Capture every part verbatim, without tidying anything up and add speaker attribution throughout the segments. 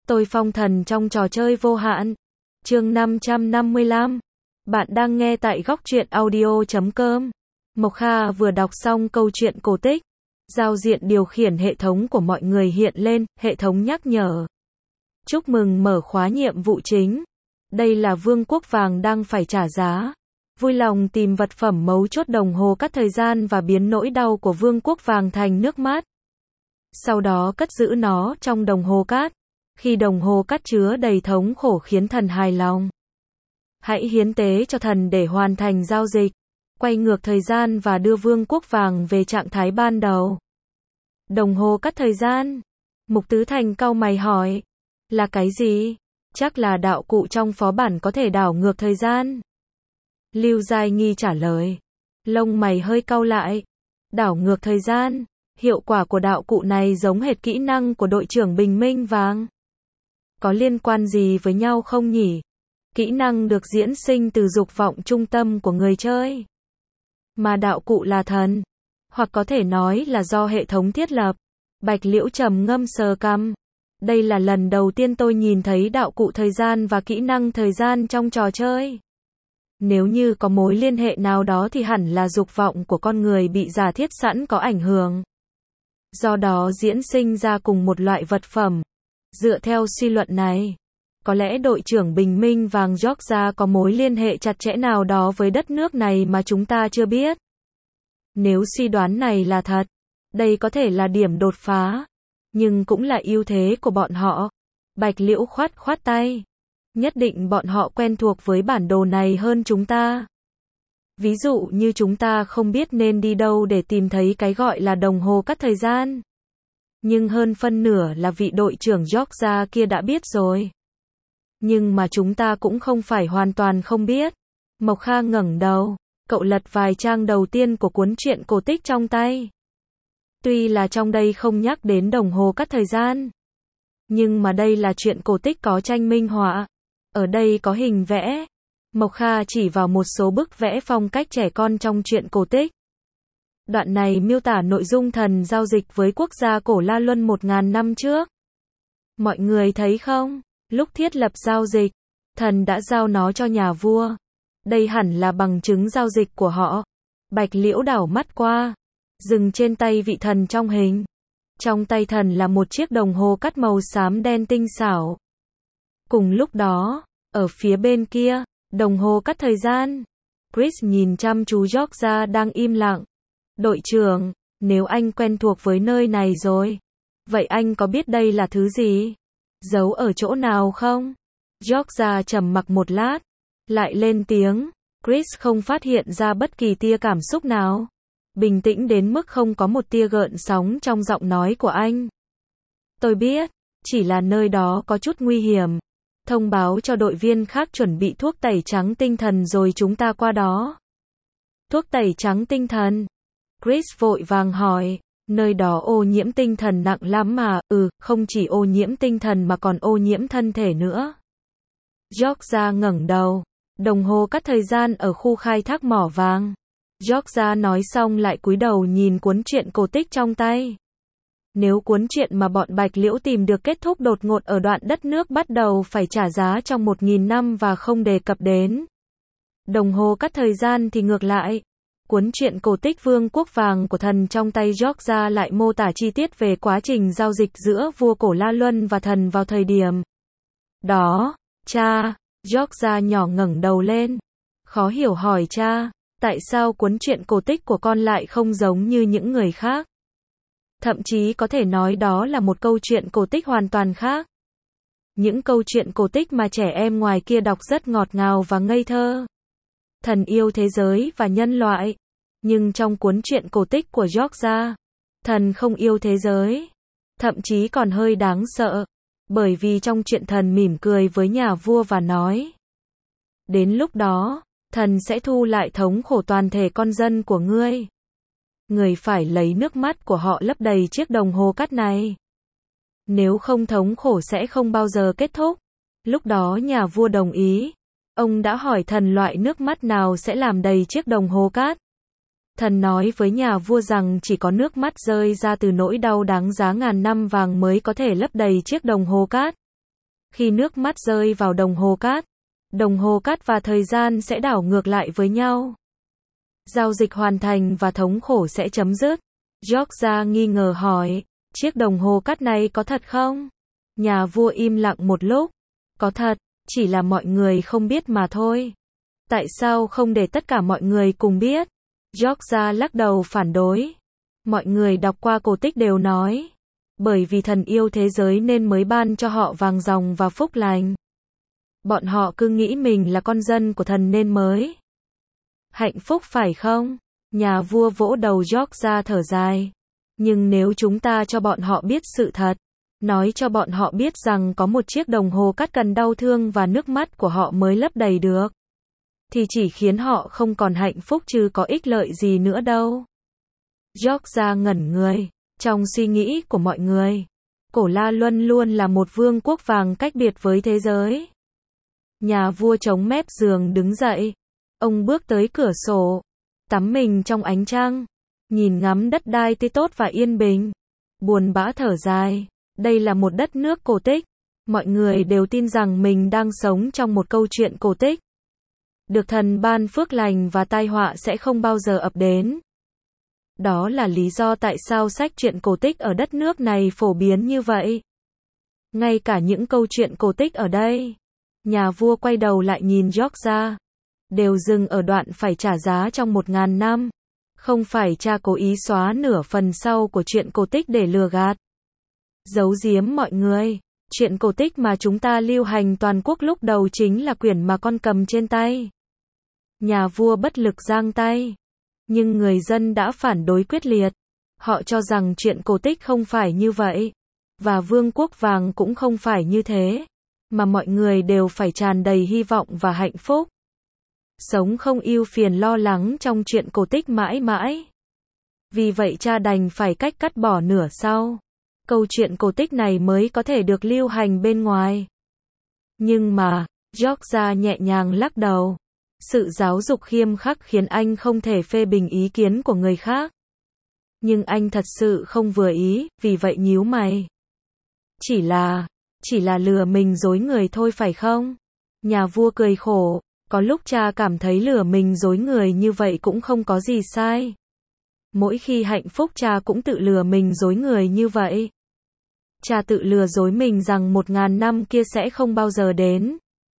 Speaker 1: Tôi phong thần trong trò chơi vô hạn. Chương năm trăm năm mươi lăm. Bạn đang nghe tại góc truyện audio chấm com. Mộc Kha vừa đọc xong câu chuyện cổ tích. Giao diện điều khiển hệ thống của mọi người hiện lên, hệ thống nhắc nhở. Chúc mừng mở khóa nhiệm vụ chính. Đây là vương quốc vàng đang phải trả giá. Vui lòng tìm vật phẩm mấu chốt đồng hồ cắt thời gian và biến nỗi đau của vương quốc vàng thành nước mắt. Sau đó cất giữ nó trong đồng hồ cát. Khi đồng hồ cát chứa đầy thống khổ khiến thần hài lòng, hãy hiến tế cho thần để hoàn thành giao dịch, quay ngược thời gian và đưa vương quốc vàng về trạng thái ban đầu. Đồng hồ cát thời gian. Mục Tứ Thành cau mày hỏi. Là cái gì? Chắc là đạo cụ trong phó bản có thể đảo ngược thời gian. Lưu Giai Nghi trả lời. Lông mày hơi cau lại. Đảo ngược thời gian. Hiệu quả của đạo cụ này giống hệt kỹ năng của đội trưởng Bình Minh Vàng. Có liên quan gì với nhau không nhỉ? Kỹ năng được diễn sinh từ dục vọng trung tâm của người chơi. Mà đạo cụ là thần. Hoặc có thể nói là do hệ thống thiết lập. Bạch Liễu trầm ngâm sờ cằm. Đây là lần đầu tiên tôi nhìn thấy đạo cụ thời gian và kỹ năng thời gian trong trò chơi. Nếu như có mối liên hệ nào đó thì hẳn là dục vọng của con người bị giả thiết sẵn có ảnh hưởng. Do đó diễn sinh ra cùng một loại vật phẩm. Dựa theo suy luận này, có lẽ đội trưởng Bình Minh Vàng Georgia có mối liên hệ chặt chẽ nào đó với đất nước này mà chúng ta chưa biết. Nếu suy đoán này là thật, đây có thể là điểm đột phá, nhưng cũng là ưu thế của bọn họ. Bạch Liễu khoát khoát tay. Nhất định bọn họ quen thuộc với bản đồ này hơn chúng ta. Ví dụ như chúng ta không biết nên đi đâu để tìm thấy cái gọi là đồng hồ cắt thời gian. Nhưng hơn phân nửa là vị đội trưởng Georgia kia đã biết rồi. Nhưng mà chúng ta cũng không phải hoàn toàn không biết. Mộc Kha ngẩng đầu, cậu lật vài trang đầu tiên của cuốn truyện cổ tích trong tay. Tuy là trong đây không nhắc đến đồng hồ cắt thời gian, nhưng mà đây là truyện cổ tích có tranh minh họa. Ở đây có hình vẽ. Mộc Kha chỉ vào một số bức vẽ phong cách trẻ con trong truyện cổ tích. Đoạn này miêu tả nội dung thần giao dịch với quốc gia cổ La Luân một ngàn năm trước. Mọi người thấy không? Lúc thiết lập giao dịch, thần đã giao nó cho nhà vua. Đây hẳn là bằng chứng giao dịch của họ. Bạch Liễu đảo mắt qua, dừng trên tay vị thần trong hình. Trong tay thần là một chiếc đồng hồ cắt màu xám đen tinh xảo. Cùng lúc đó, ở phía bên kia, đồng hồ cắt thời gian. Chris nhìn chăm chú Georgia đang im lặng. Đội trưởng, nếu anh quen thuộc với nơi này rồi, vậy anh có biết đây là thứ gì? Giấu ở chỗ nào không? Georgia trầm mặc một lát, lại lên tiếng. Chris không phát hiện ra bất kỳ tia cảm xúc nào. Bình tĩnh đến mức không có một tia gợn sóng trong giọng nói của anh. Tôi biết, chỉ là nơi đó có chút nguy hiểm. Thông báo cho đội viên khác chuẩn bị thuốc tẩy trắng tinh thần rồi chúng ta qua đó. Thuốc tẩy trắng tinh thần? Chris vội vàng hỏi, nơi đó ô nhiễm tinh thần nặng lắm mà. Ừ, không chỉ ô nhiễm tinh thần mà còn ô nhiễm thân thể nữa. Georgia ngẩng đầu. Đồng hồ cắt thời gian ở khu khai thác mỏ vàng. Georgia nói xong lại cúi đầu nhìn cuốn truyện cổ tích trong tay. Nếu cuốn truyện mà bọn Bạch Liễu tìm được kết thúc đột ngột ở đoạn đất nước bắt đầu phải trả giá trong một nghìn năm và không đề cập đến đồng hồ cắt thời gian thì ngược lại. Cuốn truyện cổ tích Vương quốc vàng của thần trong tay Georgia lại mô tả chi tiết về quá trình giao dịch giữa vua cổ La Luân và thần vào thời điểm đó. Cha, Georgia nhỏ ngẩng đầu lên. Khó hiểu hỏi cha, tại sao cuốn truyện cổ tích của con lại không giống như những người khác? Thậm chí có thể nói đó là một câu chuyện cổ tích hoàn toàn khác. Những câu chuyện cổ tích mà trẻ em ngoài kia đọc rất ngọt ngào và ngây thơ. Thần yêu thế giới và nhân loại. Nhưng trong cuốn truyện cổ tích của Georgia, thần không yêu thế giới. Thậm chí còn hơi đáng sợ. Bởi vì trong truyện thần mỉm cười với nhà vua và nói. Đến lúc đó, thần sẽ thu lại thống khổ toàn thể con dân của ngươi. Người phải lấy nước mắt của họ lấp đầy chiếc đồng hồ cắt này. Nếu không thống khổ sẽ không bao giờ kết thúc. Lúc đó nhà vua đồng ý. Ông đã hỏi thần loại nước mắt nào sẽ làm đầy chiếc đồng hồ cát. Thần nói với nhà vua rằng chỉ có nước mắt rơi ra từ nỗi đau đáng giá ngàn năm vàng mới có thể lấp đầy chiếc đồng hồ cát. Khi nước mắt rơi vào đồng hồ cát, đồng hồ cát và thời gian sẽ đảo ngược lại với nhau. Giao dịch hoàn thành và thống khổ sẽ chấm dứt. Georgia nghi ngờ hỏi, chiếc đồng hồ cát này có thật không? Nhà vua im lặng một lúc. Có thật, chỉ là mọi người không biết mà thôi. Tại sao không để tất cả mọi người cùng biết? Georgia lắc đầu phản đối. Mọi người đọc qua cổ tích đều nói, bởi vì thần yêu thế giới nên mới ban cho họ vàng ròng và phúc lành. Bọn họ cứ nghĩ mình là con dân của thần nên mới hạnh phúc phải không? Nhà vua vỗ đầu Georgia thở dài. Nhưng nếu chúng ta cho bọn họ biết sự thật, nói cho bọn họ biết rằng có một chiếc đồng hồ cát cần đau thương và nước mắt của họ mới lấp đầy được, thì chỉ khiến họ không còn hạnh phúc chứ có ích lợi gì nữa đâu. Georgia ngẩn người. Trong suy nghĩ của mọi người, Cổ La Luân luôn là một vương quốc vàng cách biệt với thế giới. Nhà vua chống mép giường đứng dậy. Ông bước tới cửa sổ, tắm mình trong ánh trăng, nhìn ngắm đất đai tươi tốt và yên bình. Buồn bã thở dài. Đây là một đất nước cổ tích. Mọi người đều tin rằng mình đang sống trong một câu chuyện cổ tích. Được thần ban phước lành và tai họa sẽ không bao giờ ập đến. Đó là lý do tại sao sách truyện cổ tích ở đất nước này phổ biến như vậy. Ngay cả những câu chuyện cổ tích ở đây. Nhà vua quay đầu lại nhìn Georgia. Đều dừng ở đoạn phải trả giá trong một ngàn năm. Không phải cha cố ý xóa nửa phần sau của truyện cổ tích để lừa gạt, giấu giếm mọi người. Truyện cổ tích mà chúng ta lưu hành toàn quốc lúc đầu chính là quyển mà con cầm trên tay. Nhà vua bất lực giang tay. Nhưng người dân đã phản đối quyết liệt. Họ cho rằng truyện cổ tích không phải như vậy. Và vương quốc vàng cũng không phải như thế. Mà mọi người đều phải tràn đầy hy vọng và hạnh phúc. Sống không ưu phiền lo lắng trong truyện cổ tích mãi mãi. Vì vậy cha đành phải cách cắt bỏ nửa sau. Câu chuyện cổ tích này mới có thể được lưu hành bên ngoài. Nhưng mà, Georgia nhẹ nhàng lắc đầu. Sự giáo dục khiêm khắc khiến anh không thể phê bình ý kiến của người khác. Nhưng anh thật sự không vừa ý, vì vậy nhíu mày. Chỉ là, chỉ là lừa mình dối người thôi phải không? Nhà vua cười khổ. Có lúc cha cảm thấy lừa mình dối người như vậy cũng không có gì sai. Mỗi khi hạnh phúc cha cũng tự lừa mình dối người như vậy. Cha tự lừa dối mình rằng một ngàn năm kia sẽ không bao giờ đến.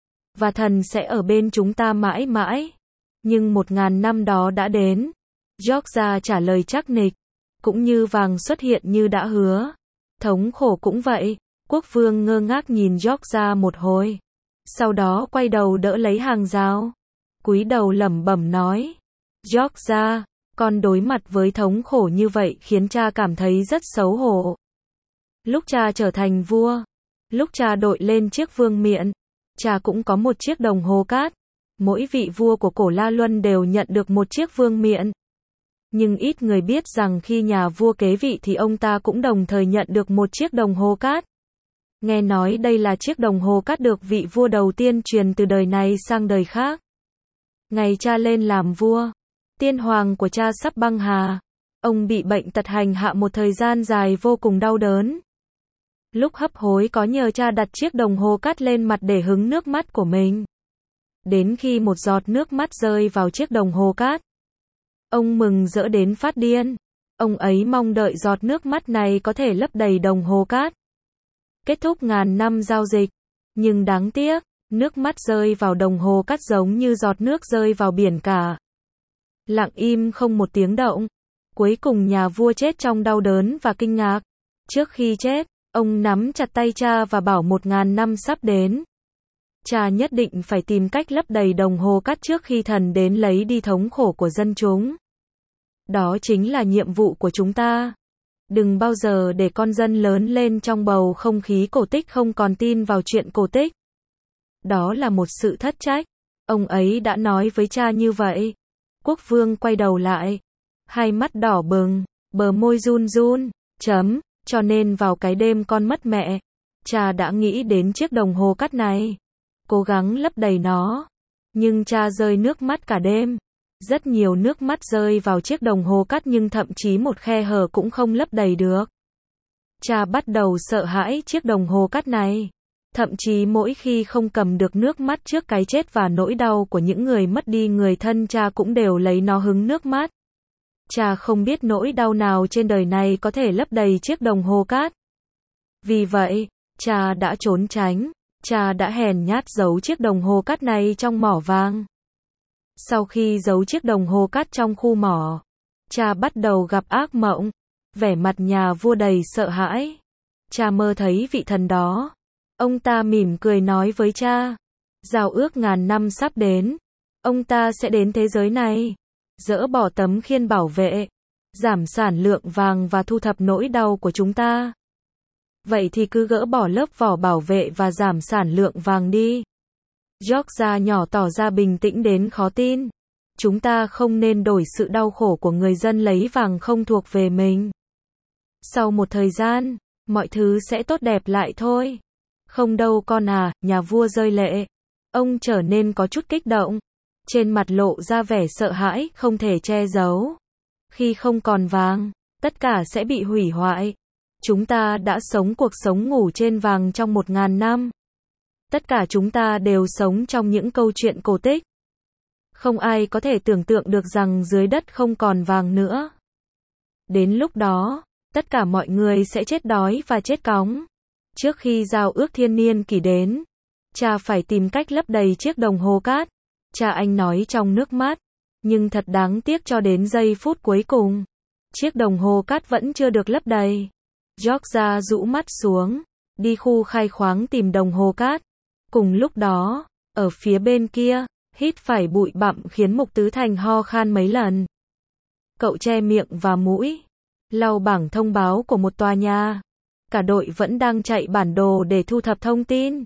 Speaker 1: Và thần sẽ ở bên chúng ta mãi mãi. Nhưng một ngàn năm đó đã đến. Georgia trả lời chắc nịch. Cũng như vàng xuất hiện như đã hứa. Thống khổ cũng vậy. Quốc vương ngơ ngác nhìn Georgia một hồi. Sau đó quay đầu đỡ lấy hàng rào. Cúi đầu lẩm bẩm nói. Georgia, con đối mặt với thống khổ như vậy khiến cha cảm thấy rất xấu hổ. Lúc cha trở thành vua, lúc cha đội lên chiếc vương miện, cha cũng có một chiếc đồng hồ cát. Mỗi vị vua của Cổ La Luân đều nhận được một chiếc vương miện. Nhưng ít người biết rằng khi nhà vua kế vị thì ông ta cũng đồng thời nhận được một chiếc đồng hồ cát. Nghe nói đây là chiếc đồng hồ cát được vị vua đầu tiên truyền từ đời này sang đời khác. Ngày cha lên làm vua, tiên hoàng của cha sắp băng hà. Ông bị bệnh tật hành hạ một thời gian dài vô cùng đau đớn. Lúc hấp hối có nhờ cha đặt chiếc đồng hồ cát lên mặt để hứng nước mắt của mình. Đến khi một giọt nước mắt rơi vào chiếc đồng hồ cát, ông mừng rỡ đến phát điên. Ông ấy mong đợi giọt nước mắt này có thể lấp đầy đồng hồ cát. Kết thúc ngàn năm giao dịch. Nhưng đáng tiếc, nước mắt rơi vào đồng hồ cát giống như giọt nước rơi vào biển cả. Lặng im không một tiếng động. Cuối cùng nhà vua chết trong đau đớn và kinh ngạc. Trước khi chết, ông nắm chặt tay cha và bảo một ngàn năm sắp đến. Cha nhất định phải tìm cách lấp đầy đồng hồ cát trước khi thần đến lấy đi thống khổ của dân chúng. Đó chính là nhiệm vụ của chúng ta. Đừng bao giờ để con dân lớn lên trong bầu không khí cổ tích không còn tin vào chuyện cổ tích. Đó là một sự thất trách. Ông ấy đã nói với cha như vậy. Quốc vương quay đầu lại. Hai mắt đỏ bừng, bờ môi run run, chấm. Cho nên vào cái đêm con mất mẹ, cha đã nghĩ đến chiếc đồng hồ cát này. Cố gắng lấp đầy nó. Nhưng cha rơi nước mắt cả đêm. Rất nhiều nước mắt rơi vào chiếc đồng hồ cát nhưng thậm chí một khe hở cũng không lấp đầy được. Cha bắt đầu sợ hãi chiếc đồng hồ cát này. Thậm chí mỗi khi không cầm được nước mắt trước cái chết và nỗi đau của những người mất đi người thân, cha cũng đều lấy nó hứng nước mắt. Cha không biết nỗi đau nào trên đời này có thể lấp đầy chiếc đồng hồ cát. Vì vậy, cha đã trốn tránh, cha đã hèn nhát giấu chiếc đồng hồ cát này trong mỏ vàng. Sau khi giấu chiếc đồng hồ cát trong khu mỏ, cha bắt đầu gặp ác mộng, vẻ mặt nhà vua đầy sợ hãi. Cha mơ thấy vị thần đó. Ông ta mỉm cười nói với cha, giao ước ngàn năm sắp đến, ông ta sẽ đến thế giới này, dỡ bỏ tấm khiên bảo vệ, giảm sản lượng vàng và thu thập nỗi đau của chúng ta. Vậy thì cứ gỡ bỏ lớp vỏ bảo vệ và giảm sản lượng vàng đi. Georgia nhỏ tỏ ra bình tĩnh đến khó tin. Chúng ta không nên đổi sự đau khổ của người dân lấy vàng không thuộc về mình. Sau một thời gian, mọi thứ sẽ tốt đẹp lại thôi. Không đâu con à, nhà vua rơi lệ. Ông trở nên có chút kích động. Trên mặt lộ ra vẻ sợ hãi, không thể che giấu. Khi không còn vàng, tất cả sẽ bị hủy hoại. Chúng ta đã sống cuộc sống ngủ trên vàng trong một ngàn năm. Tất cả chúng ta đều sống trong những câu chuyện cổ tích. Không ai có thể tưởng tượng được rằng dưới đất không còn vàng nữa. Đến lúc đó, tất cả mọi người sẽ chết đói và chết cóng. Trước khi giao ước thiên niên kỷ đến, cha phải tìm cách lấp đầy chiếc đồng hồ cát. Cha anh nói trong nước mắt. Nhưng thật đáng tiếc cho đến giây phút cuối cùng, chiếc đồng hồ cát vẫn chưa được lấp đầy. Georgia rũ mắt xuống, đi khu khai khoáng tìm đồng hồ cát. Cùng lúc đó, ở phía bên kia, hít phải bụi bặm khiến Mục Tứ Thành ho khan mấy lần. Cậu che miệng và mũi, lau bảng thông báo của một tòa nhà. Cả đội vẫn đang chạy bản đồ để thu thập thông tin,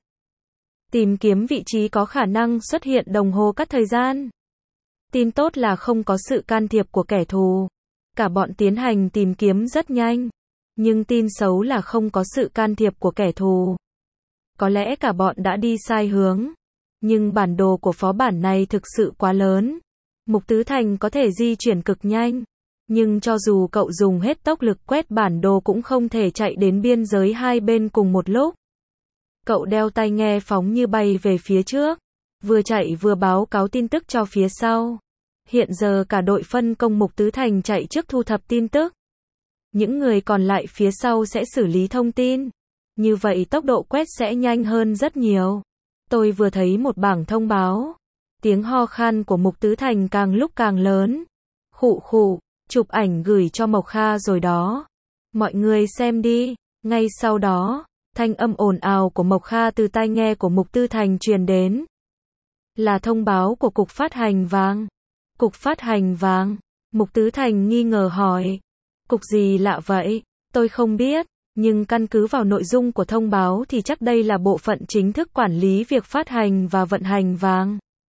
Speaker 1: tìm kiếm vị trí có khả năng xuất hiện đồng hồ cát thời gian. Tin tốt là không có sự can thiệp của kẻ thù. Cả bọn tiến hành tìm kiếm rất nhanh. Nhưng tin xấu là không có sự can thiệp của kẻ thù. Có lẽ cả bọn đã đi sai hướng. Nhưng bản đồ của phó bản này thực sự quá lớn. Mục Tứ Thành có thể di chuyển cực nhanh. Nhưng cho dù cậu dùng hết tốc lực quét bản đồ cũng không thể chạy đến biên giới hai bên cùng một lúc. Cậu đeo tai nghe phóng như bay về phía trước. Vừa chạy vừa báo cáo tin tức cho phía sau. Hiện giờ cả đội phân công Mục Tứ Thành chạy trước thu thập tin tức. Những người còn lại phía sau sẽ xử lý thông tin. Như vậy tốc độ quét sẽ nhanh hơn rất nhiều. Tôi vừa thấy một bảng thông báo. Tiếng ho khan của Mục Tứ Thành càng lúc càng lớn. Khụ khụ, chụp ảnh gửi cho Mộc Kha rồi đó. Mọi người xem đi. Ngay sau đó, thanh âm ồn ào của Mộc Kha từ tai nghe của Mục Tứ Thành truyền đến. Là thông báo của Cục Phát hành Vàng. Cục Phát hành Vàng? Mục Tứ Thành nghi ngờ hỏi. Cục gì lạ vậy? Tôi không biết, nhưng căn cứ vào nội dung của thông báo thì chắc đây là bộ phận chính thức quản lý việc phát hành và vận hành vàng.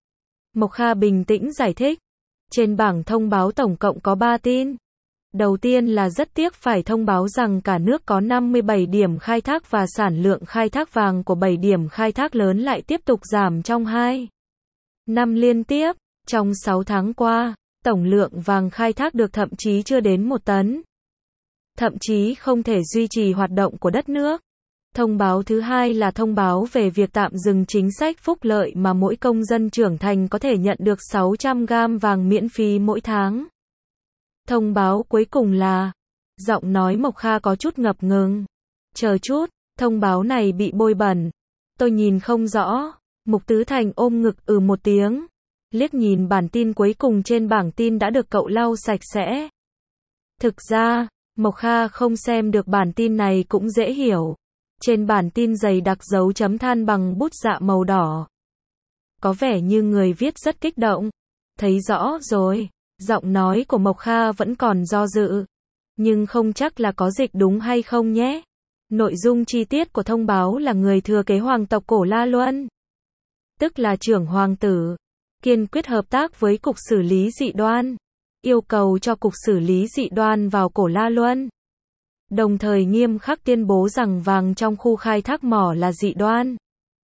Speaker 1: Mộc Kha bình tĩnh giải thích. Trên bảng thông báo tổng cộng có ba tin. Đầu tiên là rất tiếc phải thông báo rằng cả nước có năm mươi bảy điểm khai thác và sản lượng khai thác vàng của bảy điểm khai thác lớn lại tiếp tục giảm trong hai năm liên tiếp. Trong sáu tháng qua, tổng lượng vàng khai thác được thậm chí chưa đến một tấn. Thậm chí không thể duy trì hoạt động của đất nước. Thông báo thứ hai là thông báo về việc tạm dừng chính sách phúc lợi mà mỗi công dân trưởng thành có thể nhận được sáu trăm gam vàng miễn phí mỗi tháng. Thông báo cuối cùng là, giọng nói Mộc Kha có chút ngập ngừng. Chờ chút, thông báo này bị bôi bẩn. Tôi nhìn không rõ. Mục Tứ Thành ôm ngực ừ một tiếng. Liếc nhìn bản tin cuối cùng trên bảng tin đã được cậu lau sạch sẽ. Thực ra, Mộc Kha không xem được bản tin này cũng dễ hiểu. Trên bản tin dày đặc dấu chấm than bằng bút dạ màu đỏ. Có vẻ như người viết rất kích động. Thấy rõ rồi, giọng nói của Mộc Kha vẫn còn do dự. Nhưng không chắc là có dịch đúng hay không nhé. Nội dung chi tiết của thông báo là người thừa kế hoàng tộc Cổ La Luân, tức là trưởng hoàng tử, kiên quyết hợp tác với Cục Xử lý Dị đoan, yêu cầu cho Cục Xử lý Dị đoan vào Cổ La Luân. Đồng thời nghiêm khắc tuyên bố rằng vàng trong khu khai thác mỏ là dị đoan,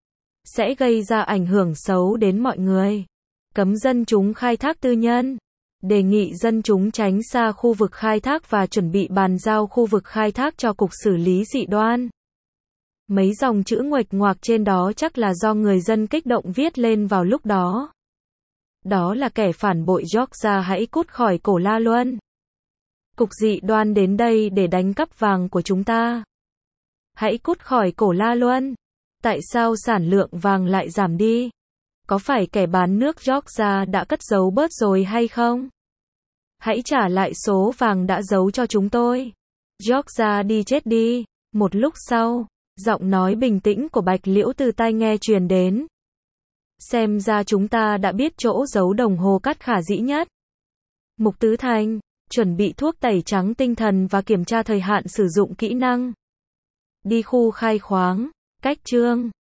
Speaker 1: sẽ gây ra ảnh hưởng xấu đến mọi người. Cấm dân chúng khai thác tư nhân. Đề nghị dân chúng tránh xa khu vực khai thác và chuẩn bị bàn giao khu vực khai thác cho Cục Xử lý Dị đoan. Mấy dòng chữ nguệch ngoạc trên đó chắc là do người dân kích động viết lên vào lúc đó. Đó là kẻ phản bội Georgia hãy cút khỏi cổ La Luân. Cục dị đoan đến đây để đánh cắp vàng của chúng ta. Hãy cút khỏi cổ La Luân. Tại sao sản lượng vàng lại giảm đi? Có phải kẻ bán nước Georgia đã cất giấu bớt rồi hay không? Hãy trả lại số vàng đã giấu cho chúng tôi. Georgia đi chết đi. Một lúc sau, giọng nói bình tĩnh của Bạch Liễu từ tai nghe truyền đến. Xem ra chúng ta đã biết chỗ giấu đồng hồ cát khả dĩ nhất. Mục Tứ Thành, chuẩn bị thuốc tẩy trắng tinh thần và kiểm tra thời hạn sử dụng kỹ năng. Đi khu khai khoáng, cách chương